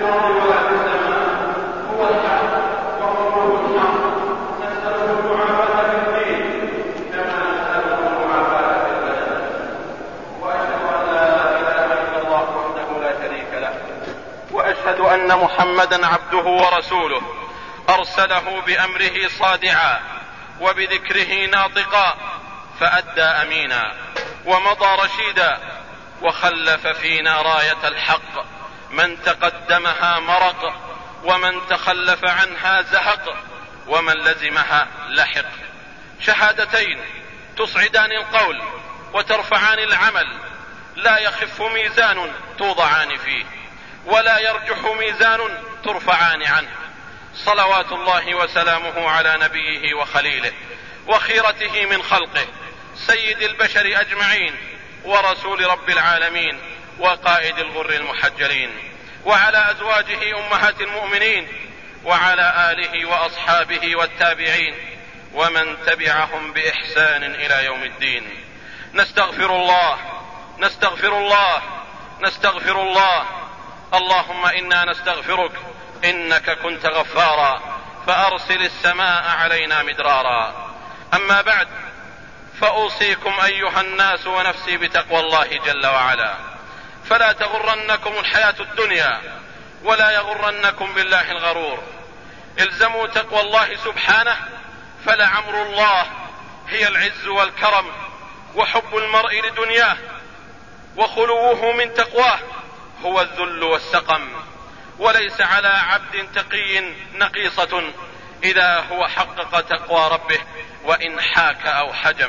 أن محمدا عبده ورسوله أرسله بأمره صادعا وبذكره ناطقا فأدى أمينا ومضى رشيدا وخلف فينا راية الحق من تقدمها مرق ومن تخلف عنها زهق ومن لزمها لحق. شهادتين تصعدان القول وترفعان العمل لا يخف ميزان توضعان فيه ولا يرجح ميزان ترفعان عنه. صلوات الله وسلامه على نبيه وخليله وخيرته من خلقه سيد البشر أجمعين ورسول رب العالمين وقائد الغر المحجلين وعلى أزواجه أمهات المؤمنين وعلى آله وأصحابه والتابعين ومن تبعهم بإحسان إلى يوم الدين. نستغفر الله نستغفر الله نستغفر الله. اللهم إنا نستغفرك إنك كنت غفارا فأرسل السماء علينا مدرارا. أما بعد، فأوصيكم أيها الناس ونفسي بتقوى الله جل وعلا، فلا تغرنكم الحياة الدنيا ولا يغرنكم بالله الغرور. الزموا تقوى الله سبحانه، فلعمر الله هي العز والكرم وحب المرء لدنياه وخلوه من تقواه هو الذل والسقم. وليس على عبد تقي نقيصة إذا هو حقق تقوى ربه وإن حاك أو حجم.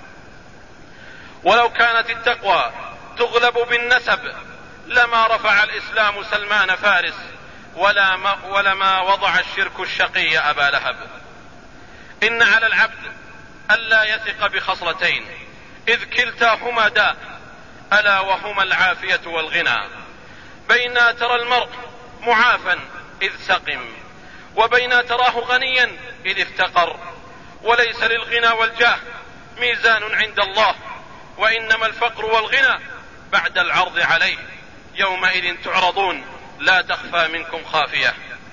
ولو كانت التقوى تغلب بالنسب لما رفع الإسلام سلمان فارس ولما وضع الشرك الشقي أبا لهب. إن على العبد ألا يثق بخصلتين إذ كلتاهما داء ألا وهما العافية والغنى. بين ترى المرء معافا إذ سقم وبين تراه غنيا إذ افتقر. وليس للغنى والجاه ميزان عند الله، وإنما الفقر والغنى بعد العرض عليه. يومئذ تعرضون لا تخفى منكم خافية.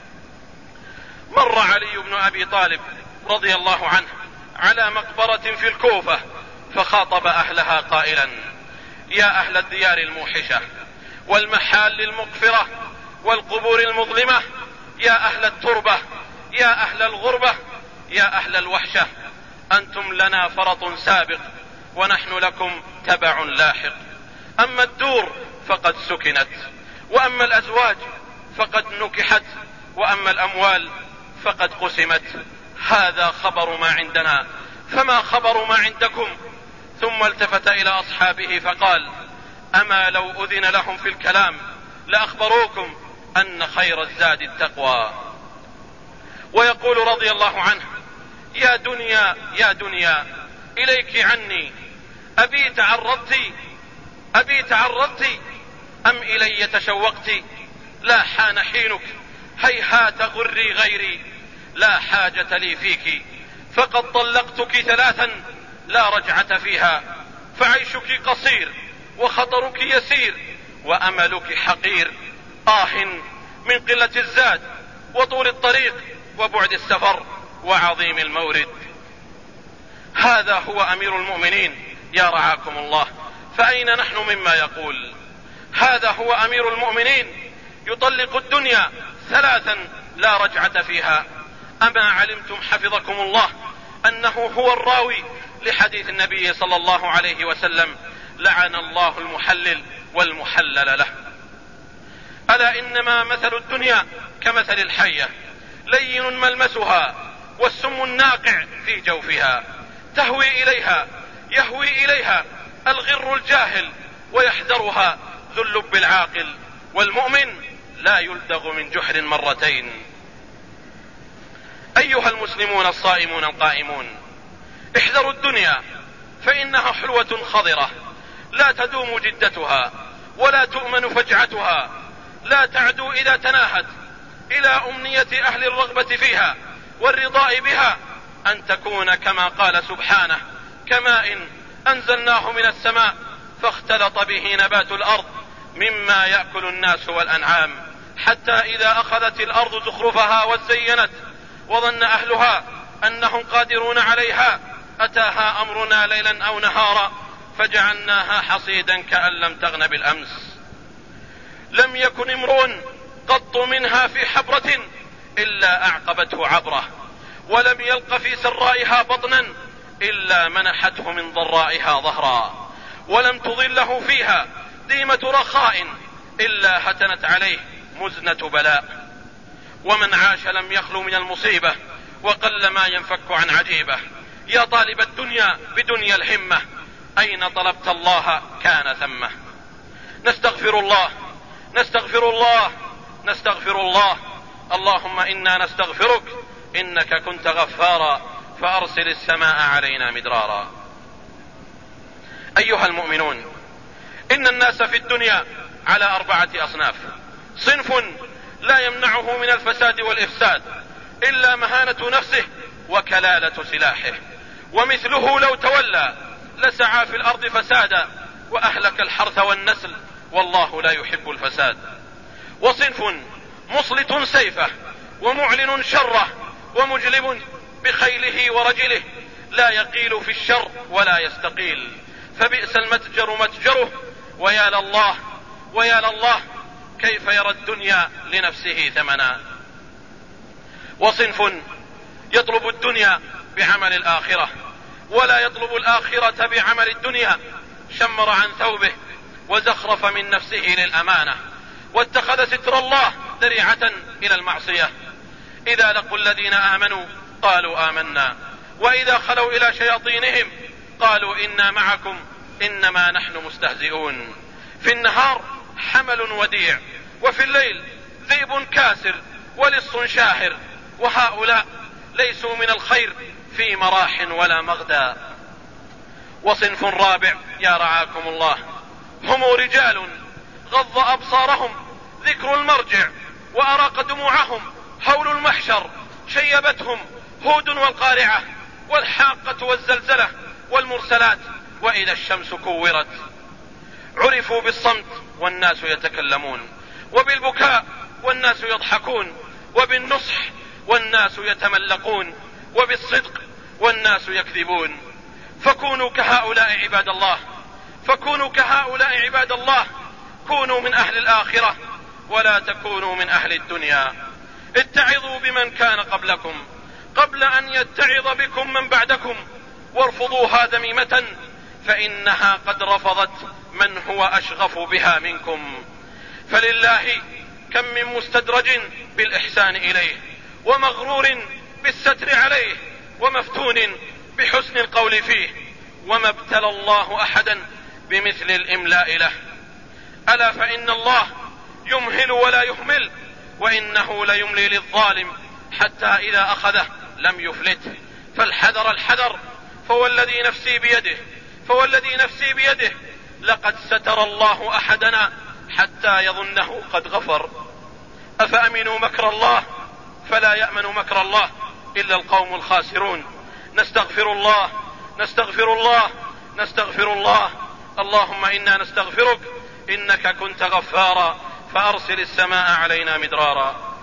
مر علي بن أبي طالب رضي الله عنه على مقبرة في الكوفة فخاطب أهلها قائلا: يا أهل الديار الموحشة والمحال المقفرة والقبور المظلمة، يا أهل التربة، يا أهل الغربة، يا أهل الوحشة، أنتم لنا فرط سابق ونحن لكم تبع لاحق. أما الدور فقد سكنت، وأما الأزواج فقد نكحت، وأما الأموال فقد قسمت. هذا خبر ما عندنا، فما خبر ما عندكم؟ ثم التفت إلى أصحابه فقال: أما لو أذن لهم في الكلام لأخبروكم أن خير الزاد التقوى. ويقول رضي الله عنه: يا دنيا يا دنيا إليك عني، أبي تعرضت أم إلي تشوقت؟ لا حان حينك، هيهات غري غيري، لا حاجة لي فيك، فقد طلقتك 3 لا رجعة فيها، فعيشك قصير وخطرك يسير وأملك حقير. من قلة الزاد وطول الطريق وبعد السفر وعظيم المورد. هذا هو أمير المؤمنين يا رعاكم الله، فأين نحن مما يقول؟ هذا هو أمير المؤمنين يطلق الدنيا 3 لا رجعة فيها. أما علمتم حفظكم الله أنه هو الراوي لحديث النبي صلى الله عليه وسلم: لعن الله المحلل والمحلل له. ألا إنما مثل الدنيا كمثل الحية، لين ملمسها والسم الناقع في جوفها، يهوي إليها الغر الجاهل ويحذرها ذو اللب العاقل، والمؤمن لا يلدغ من جحر مرتين. أيها المسلمون الصائمون القائمون، احذروا الدنيا فإنها حلوة خضرة لا تدوم جدتها ولا تؤمن فجعتها، لا تعدو إذا تناهت إلى أمنية أهل الرغبة فيها والرضاء بها أن تكون كما قال سبحانه: كماء أنزلناه من السماء فاختلط به نبات الأرض مما يأكل الناس والأنعام حتى إذا أخذت الأرض زخرفها وزينت وظن أهلها أنهم قادرون عليها أتاها أمرنا ليلا أو نهارا فجعلناها حصيدا كأن لم تغن بالأمس. لم يكن امرؤ قط منها في حبرة إلا أعقبته عبرة، ولم يلق في سرائها بطنا إلا منحته من ضرائها ظهرا، ولم تضله فيها ديمة رخاء إلا هتنت عليه مزنة بلاء. ومن عاش لم يخلو من المصيبة وقل ما ينفك عن عجيبة. يا طالب الدنيا بدنيا الهمة، أين طلبت الله كان ثمه. نستغفر الله نستغفر الله نستغفر الله. اللهم إنا نستغفرك إنك كنت غفارا فأرسل السماء علينا مدرارا. أيها المؤمنون، إن الناس في الدنيا على 4 أصناف. صنف لا يمنعه من الفساد والإفساد إلا مهانة نفسه وكلالة سلاحه، ومثله لو تولى لسعى في الأرض فسادا وأهلك الحرث والنسل والله لا يحب الفساد. وصنف مسلط سيفه ومعلن شره ومجلب بخيله ورجله لا يقيل في الشر ولا يستقيل، فبئس المتجر متجره ويا لله ويا لله كيف يرى الدنيا لنفسه ثمنا. وصنف يطلب الدنيا بعمل الآخرة ولا يطلب الآخرة بعمل الدنيا، شمر عن ثوبه وزخرف من نفسه للأمانة واتخذ ستر الله ذريعة إلى المعصية. إذا لقوا الذين آمنوا قالوا آمنا وإذا خلوا إلى شياطينهم قالوا إنا معكم إنما نحن مستهزئون. في النهار حمل وديع وفي الليل ذئب كاسر ولص شاحر، وهؤلاء ليسوا من الخير في مراح ولا مغدى. وصنف رابع يا رعاكم الله، هم رجال غض أبصارهم ذكر المرجع وأراق دموعهم هول المحشر، شيبتهم هود والقارعة والحاقة والزلزلة والمرسلات وإذا الشمس كورت. عرفوا بالصمت والناس يتكلمون، وبالبكاء والناس يضحكون، وبالنصح والناس يتملقون، وبالصدق والناس يكذبون. فكونوا كهؤلاء عباد الله، فكونوا كهؤلاء عباد الله، كونوا من أهل الآخرة ولا تكونوا من أهل الدنيا. اتعظوا بمن كان قبلكم قبل أن يتعظ بكم من بعدكم، وارفضوها ذميمة فإنها قد رفضت من هو أشغف بها منكم. فلله كم من مستدرج بالإحسان إليه ومغرور بالستر عليه ومفتون بحسن القول فيه، وما ابتلى الله أحدا بمثل الإملاء له. ألا فإن الله يمهل ولا يهمل، وإنه ليملي للظالم حتى إذا أخذه لم يفلته. فالحذر الحذر، فوالذي نفسي بيده لقد ستر الله أحدنا حتى يظنه قد غفر. أفأمنوا مكر الله فلا يأمن مكر الله إلا القوم الخاسرون. نستغفر الله نستغفر الله نستغفر الله. اللهم إنا نستغفرك إنك كنت غفارا فأرسل السماء علينا مدرارا.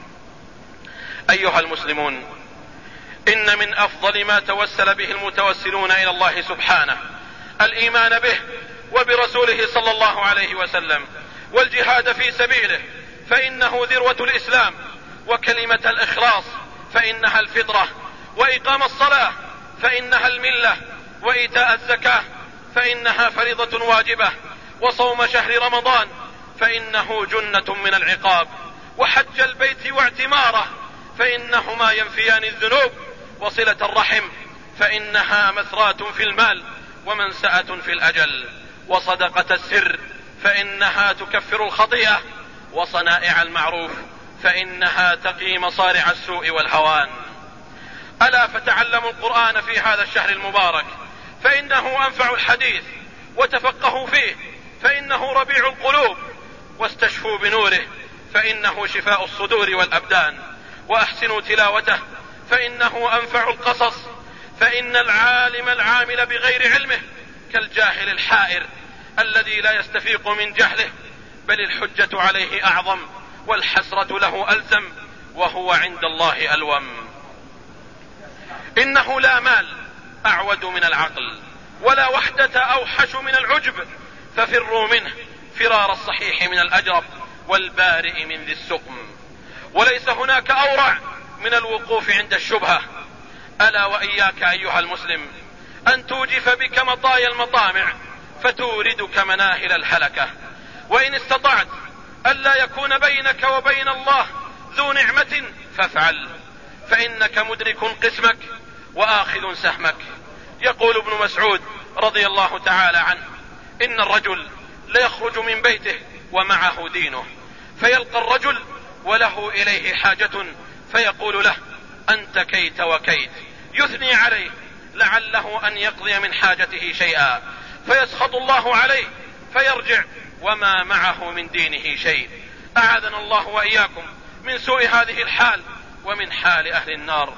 أيها المسلمون، إن من أفضل ما توسل به المتوسلون إلى الله سبحانه الإيمان به وبرسوله صلى الله عليه وسلم والجهاد في سبيله، فإنه ذروة الإسلام، وكلمة الإخلاص فإنها الفطرة، وإقام الصلاة فإنها الملة، وإيتاء الزكاة فإنها فريضة واجبة، وصوم شهر رمضان فإنه جنة من العقاب، وحج البيت واعتماره فإنهما ينفيان الذنوب، وصلة الرحم فإنها مثراة في المال ومنسأة في الأجل، وصدقة السر فإنها تكفر الخطيئة، وصنائع المعروف فإنها تقي مصارع السوء والهوان. ألا فتعلموا القرآن في هذا الشهر المبارك فإنه أنفع الحديث، وتفقهوا فيه فإنه ربيع القلوب، واستشفوا بنوره فإنه شفاء الصدور والأبدان، وأحسنوا تلاوته فإنه أنفع القصص. فإن العالم العامل بغير علمه كالجاهل الحائر الذي لا يستفيق من جهله، بل الحجة عليه أعظم والحسرة له ألزم وهو عند الله ألوم. إنه لا مال أعود من العقل ولا وحدة أوحش من العجب، ففروا منه فرار الصحيح من الأجرب والبارئ من ذي السقم. وليس هناك أورع من الوقوف عند الشبهة. ألا وإياك أيها المسلم أن توجف بك مطايا المطامع فتوردك مناهل الهلكة، وإن استطعت ألا يكون بينك وبين الله ذو نعمة فافعل، فإنك مدرك قسمك وآخذ سهمك. يقول ابن مسعود رضي الله تعالى عنه: إن الرجل ليخرج من بيته ومعه دينه، فيلقى الرجل وله إليه حاجة فيقول له: أنت كيت وكيت، يثني عليه لعله أن يقضي من حاجته شيئا، فيسخط الله عليه فيرجع وما معه من دينه شيء. أعاذنا الله وإياكم من سوء هذه الحال ومن حال أهل النار.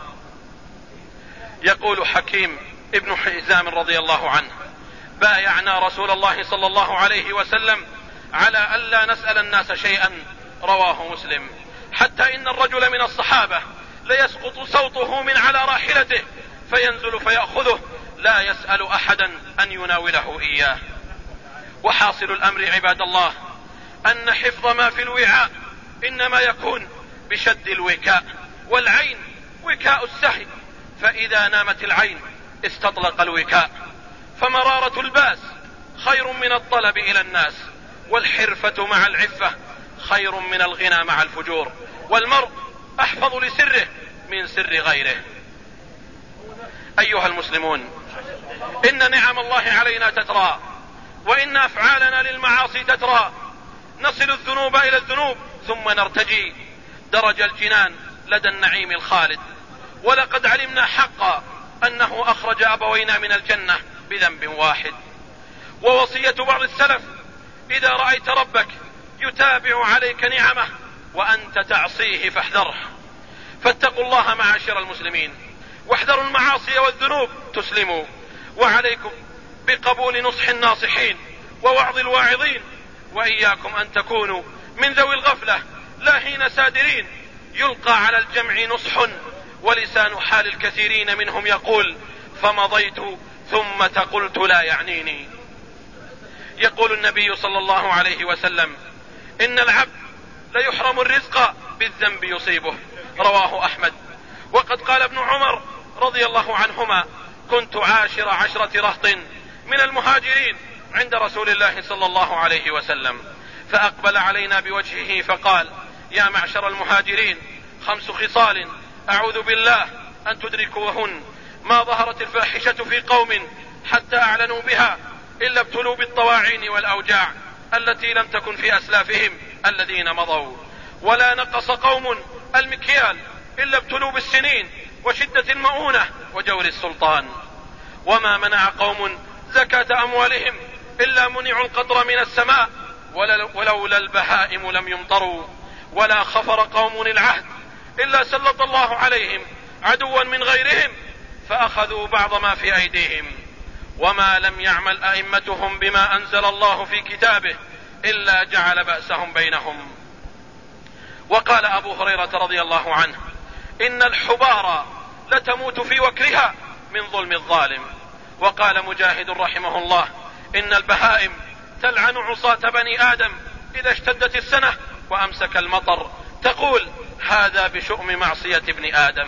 يقول حكيم ابن حزام رضي الله عنه: بايعنا رسول الله صلى الله عليه وسلم على ألا نسأل الناس شيئا، رواه مسلم، حتى إن الرجل من الصحابة ليسقط صوته من على راحلته فينزل فيأخذه لا يسأل أحدا أن يناوله إياه. وحاصل الأمر عباد الله أن حفظ ما في الوعاء إنما يكون بشد الوكاء، والعين وكاء السهي، فإذا نامت العين استطلق الوكاء. فمرارة الباس خير من الطلب إلى الناس، والحرفة مع العفة خير من الغنى مع الفجور، والمرء أحفظ لسره من سر غيره. أيها المسلمون، إن نعم الله علينا تترى، وإن أفعالنا للمعاصي تترى. نصل الذنوب إلى الذنوب ثم نرتجي درج الجنان لدى النعيم الخالد. ولقد علمنا حقا أنه أخرج أبوينا من الجنة بذنب واحد. ووصية بعض السلف: إذا رأيت ربك يتابع عليك نعمه وأنت تعصيه فاحذره. فاتقوا الله معاشر المسلمين، واحذروا المعاصي والذنوب تسلموا. وعليكم بقبول نصح الناصحين ووعظ الواعظين، وإياكم أن تكونوا من ذوي الغفلة لاهين سادرين يلقى على الجمع نصح، ولسان حال الكثيرين منهم يقول: فمضيت ثم قلت لا يعنيني. يقول النبي صلى الله عليه وسلم: إن العبد ليحرم الرزق بالذنب يصيبه، رواه أحمد. وقد قال ابن عمر رضي الله عنهما: كنت عاشر 10 رهط من المهاجرين عند رسول الله صلى الله عليه وسلم، فأقبل علينا بوجهه فقال: يا معشر المهاجرين، 5 خصال أعوذ بالله أن تدركوهن: ما ظهرت الفاحشة في قوم حتى أعلنوا بها إلا ابتلوا بالطواعين والأوجاع التي لم تكن في أسلافهم الذين مضوا، ولا نقص قوم المكيال إلا ابتلوا بالسنين وشدة المؤونة وجور السلطان، وما منع قوم زكاة أموالهم إلا منعوا القطر من السماء ولولا البهائم لم يمطروا، ولا خفر قوم العهد إلا سلط الله عليهم عدوا من غيرهم فأخذوا بعض ما في أيديهم، وما لم يعمل أئمتهم بما أنزل الله في كتابه إلا جعل بأسهم بينهم. وقال أبو هريرة رضي الله عنه: إن الحبار لتموت في وكرها من ظلم الظالم. وقال مجاهد رحمه الله: إن البهائم تلعن عصاة بني آدم إذا اشتدت السنة وأمسك المطر، تقول: هذا بشؤم معصية ابن آدم.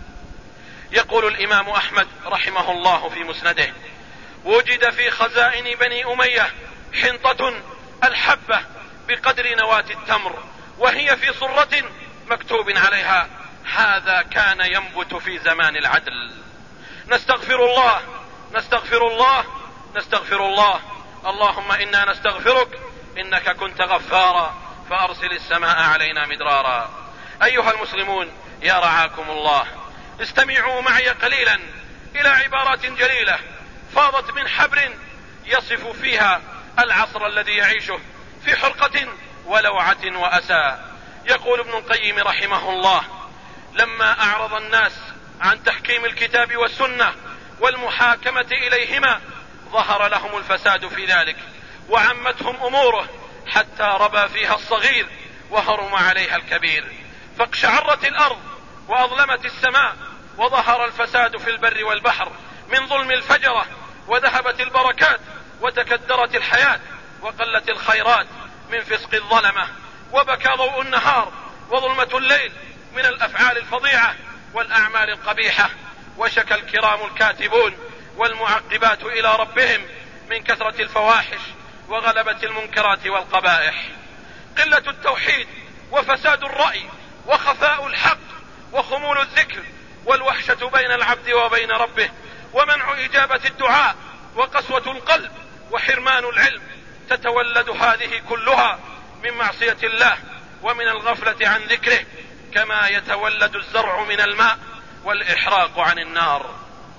يقول الإمام أحمد رحمه الله في مسنده: وجد في خزائن بني أمية حنطة الحبة بقدر نواة التمر، وهي في صرة مكتوب عليها: هذا كان ينبت في زمان العدل. نستغفر الله نستغفر الله نستغفر الله، اللهم إنا نستغفرك إنك كنت غفارا فأرسل السماء علينا مدرارا. أيها المسلمون، يا رعاكم الله، استمعوا معي قليلا إلى عبارات جليلة فاضت من حبر يصف فيها العصر الذي يعيشه في حرقة ولوعة وأسى. يقول ابن القيم رحمه الله: لما أعرض الناس عن تحكيم الكتاب والسنة والمحاكمة إليهما ظهر لهم الفساد في ذلك وعمتهم أموره، حتى ربى فيها الصغير وهرم عليها الكبير، فاقشعرت الأرض وأظلمت السماء، وظهر الفساد في البر والبحر من ظلم الفجرة، وذهبت البركات وتكدرت الحياة، وقلت الخيرات من فسق الظلمة، وبكى ضوء النهار وظلمة الليل من الأفعال الفظيعة والأعمال القبيحة، وشكى الكرام الكاتبون والمعقبات إلى ربهم من كثرة الفواحش وغلبة المنكرات والقبائح. قلة التوحيد وفساد الرأي وخفاء الحق وخمول الذكر والوحشة بين العبد وبين ربه، ومنع إجابة الدعاء وقسوة القلب وحرمان العلم، تتولد هذه كلها من معصية الله ومن الغفلة عن ذكره، كما يتولد الزرع من الماء والإحراق عن النار.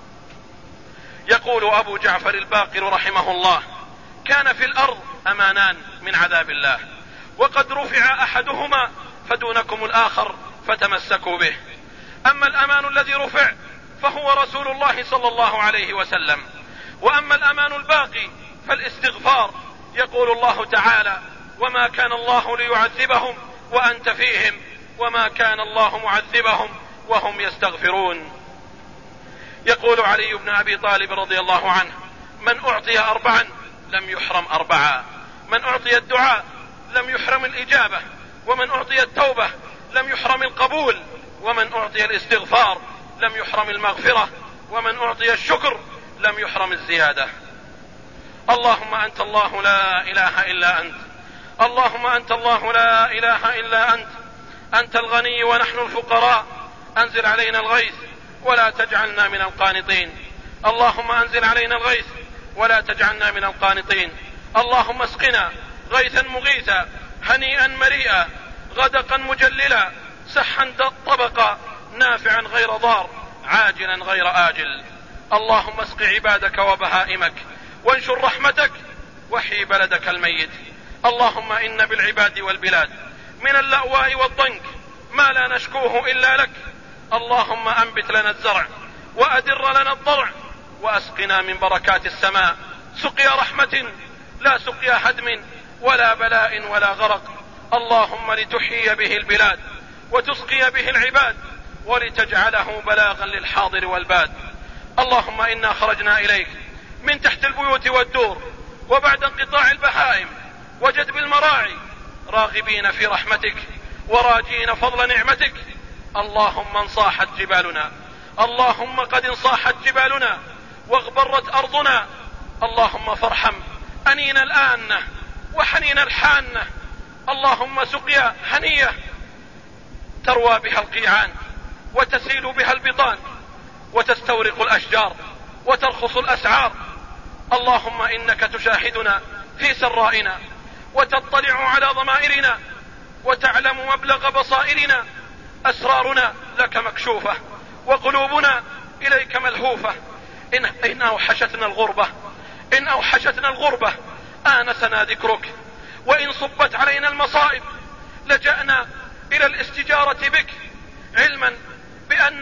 يقول أبو جعفر الباقر رحمه الله: كان في الأرض أمانان من عذاب الله، وقد رفع أحدهما فدونكم الآخر فتمسكوا به. أما الأمان الذي رفع فهو رسول الله صلى الله عليه وسلم، وأما الأمان الباقي فالاستغفار. يقول الله تعالى: وما كان الله ليعذبهم وأنت فيهم وما كان الله معذبهم وهم يستغفرون. يقول علي بن أبي طالب رضي الله عنه: من أعطي 4 لم يحرم 4، من أعطي الدعاء لم يحرم الإجابة، ومن أعطي التوبة لم يحرم القبول، ومن أعطي الاستغفار لم يحرم المغفرة، ومن أعطي الشكر لم يحرم الزيادة. اللهم أنت الله لا إله إلا أنت، اللهم أنت الله لا إله إلا أنت، أنت الغني ونحن الفقراء، أنزل علينا الغيث ولا تجعلنا من القانطين. اللهم أنزل علينا الغيث ولا تجعلنا من القانطين. اللهم اسقنا غيثا مغيثا هنيئا مريئا غدقا مجللا سحا طبقا نافعا غير ضار عاجلا غير آجل. اللهم اسق عبادك وبهائمك وانشر رحمتك وحي بلدك الميت. اللهم إن بالعباد والبلاد من اللأواء والضنك ما لا نشكوه إلا لك. اللهم أنبت لنا الزرع وأدر لنا الضرع وأسقنا من بركات السماء سقيا رحمة لا سقيا هدم ولا بلاء ولا غرق. اللهم لتحيي به البلاد وتسقي به العباد ولتجعله بلاغا للحاضر والباد. اللهم إنا خرجنا إليك من تحت البيوت والدور وبعد انقطاع البهائم وجدب المراعي راغبين في رحمتك وراجين فضل نعمتك. اللهم انصاحت جبالنا، اللهم قد انصاحت جبالنا واغبرت أرضنا. اللهم فارحم أنين الآنة وحنين الحانة. اللهم سقيا هنية تروى بها القيعان وتسيل بها البطان وتستورق الأشجار وترخص الأسعار. اللهم إنك تشاهدنا في سرائنا وتطلع على ضمائرنا وتعلم مبلغ بصائرنا. أسرارنا لك مكشوفة وقلوبنا إليك ملهوفة. إن أوحشتنا الغربة آنسنا ذكرك، وإن صبت علينا المصائب لجأنا إلى الاستجارة بك، علما بأن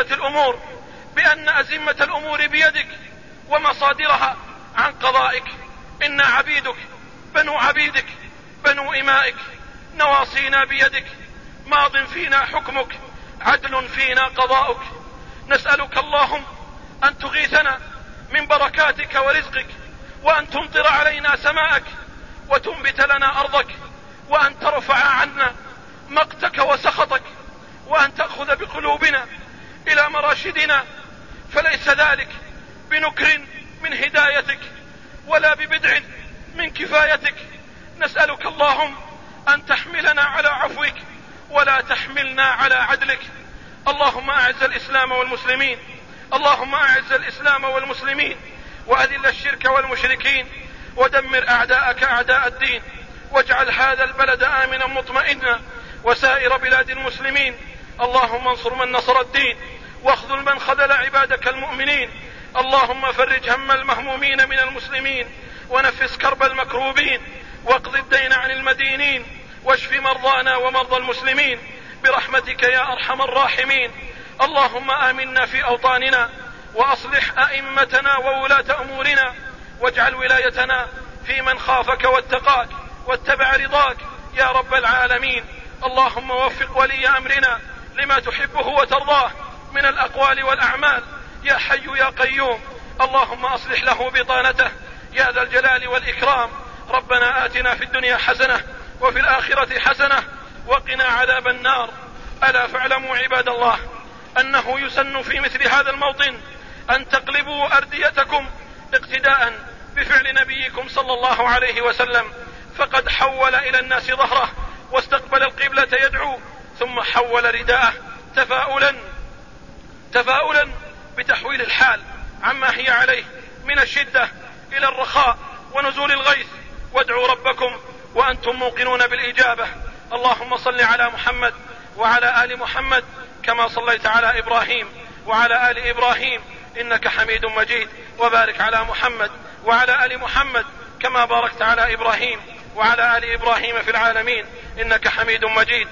أزمة الأمور بيدك ومصادرها عن قضائك. إنا عبيدك بنو عبيدك بنو إمائك، نواصينا بيدك، ماض فينا حكمك، عدل فينا قضاؤك. نسألك اللهم أن تغيثنا من بركاتك ورزقك، وأن تمطر علينا سماءك وتنبت لنا أرضك، وأن ترفع عنا مقتك وسخطك، وأن تأخذ بقلوبنا إلى مراشدنا، فليس ذلك بنكر من هدايتك ولا ببدع من كفايتك. نسألك اللهم أن تحملنا على عفوك ولا تحملنا على عدلك. اللهم أعز الإسلام والمسلمين، اللهم أعز الإسلام والمسلمين وأذل الشرك والمشركين ودمر أعداءك أعداء الدين، واجعل هذا البلد آمنا مطمئنا وسائر بلاد المسلمين. اللهم انصر من نصر الدين واخذل من خذل عبادك المؤمنين. اللهم فرج هم المهمومين من المسلمين ونفس كرب المكروبين واقض الدين عن المدينين واشف مرضانا ومرضى المسلمين برحمتك يا أرحم الراحمين. اللهم آمنا في أوطاننا وأصلح أئمتنا وولاة أمورنا، واجعل ولايتنا في من خافك واتقاك واتبع رضاك يا رب العالمين. اللهم وفق ولي أمرنا لما تحبه وترضاه من الأقوال والأعمال يا حي يا قيوم. اللهم أصلح له بطانته يا ذا الجلال والإكرام. ربنا آتنا في الدنيا حسنة وفي الآخرة حسنة وقنا عذاب النار. ألا فاعلموا عباد الله أنه يسن في مثل هذا الموطن أن تقلبوا أرديتكم اقتداء بفعل نبيكم صلى الله عليه وسلم، فقد حول إلى الناس ظهره واستقبل القبلة يدعو، ثم حول رداءه تفاؤلا بتحويل الحال عما هي عليه من الشدة إلى الرخاء ونزول الغيث. وادعوا ربكم وأنتم موقنون بالإجابة. اللهم صل على محمد وعلى آل محمد كما صليت على إبراهيم وعلى آل إبراهيم إنك حميد مجيد، وبارك على محمد وعلى آل محمد كما باركت على إبراهيم وعلى آل إبراهيم في العالمين إنك حميد مجيد.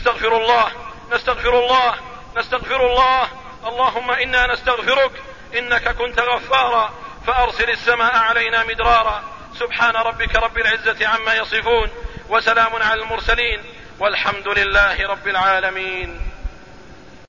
نستغفر الله. اللهم إنا نستغفرك إنك كنت غفارا فأرسل السماء علينا مدرارا. سبحان ربك رب العزة عما يصفون وسلام على المرسلين والحمد لله رب العالمين.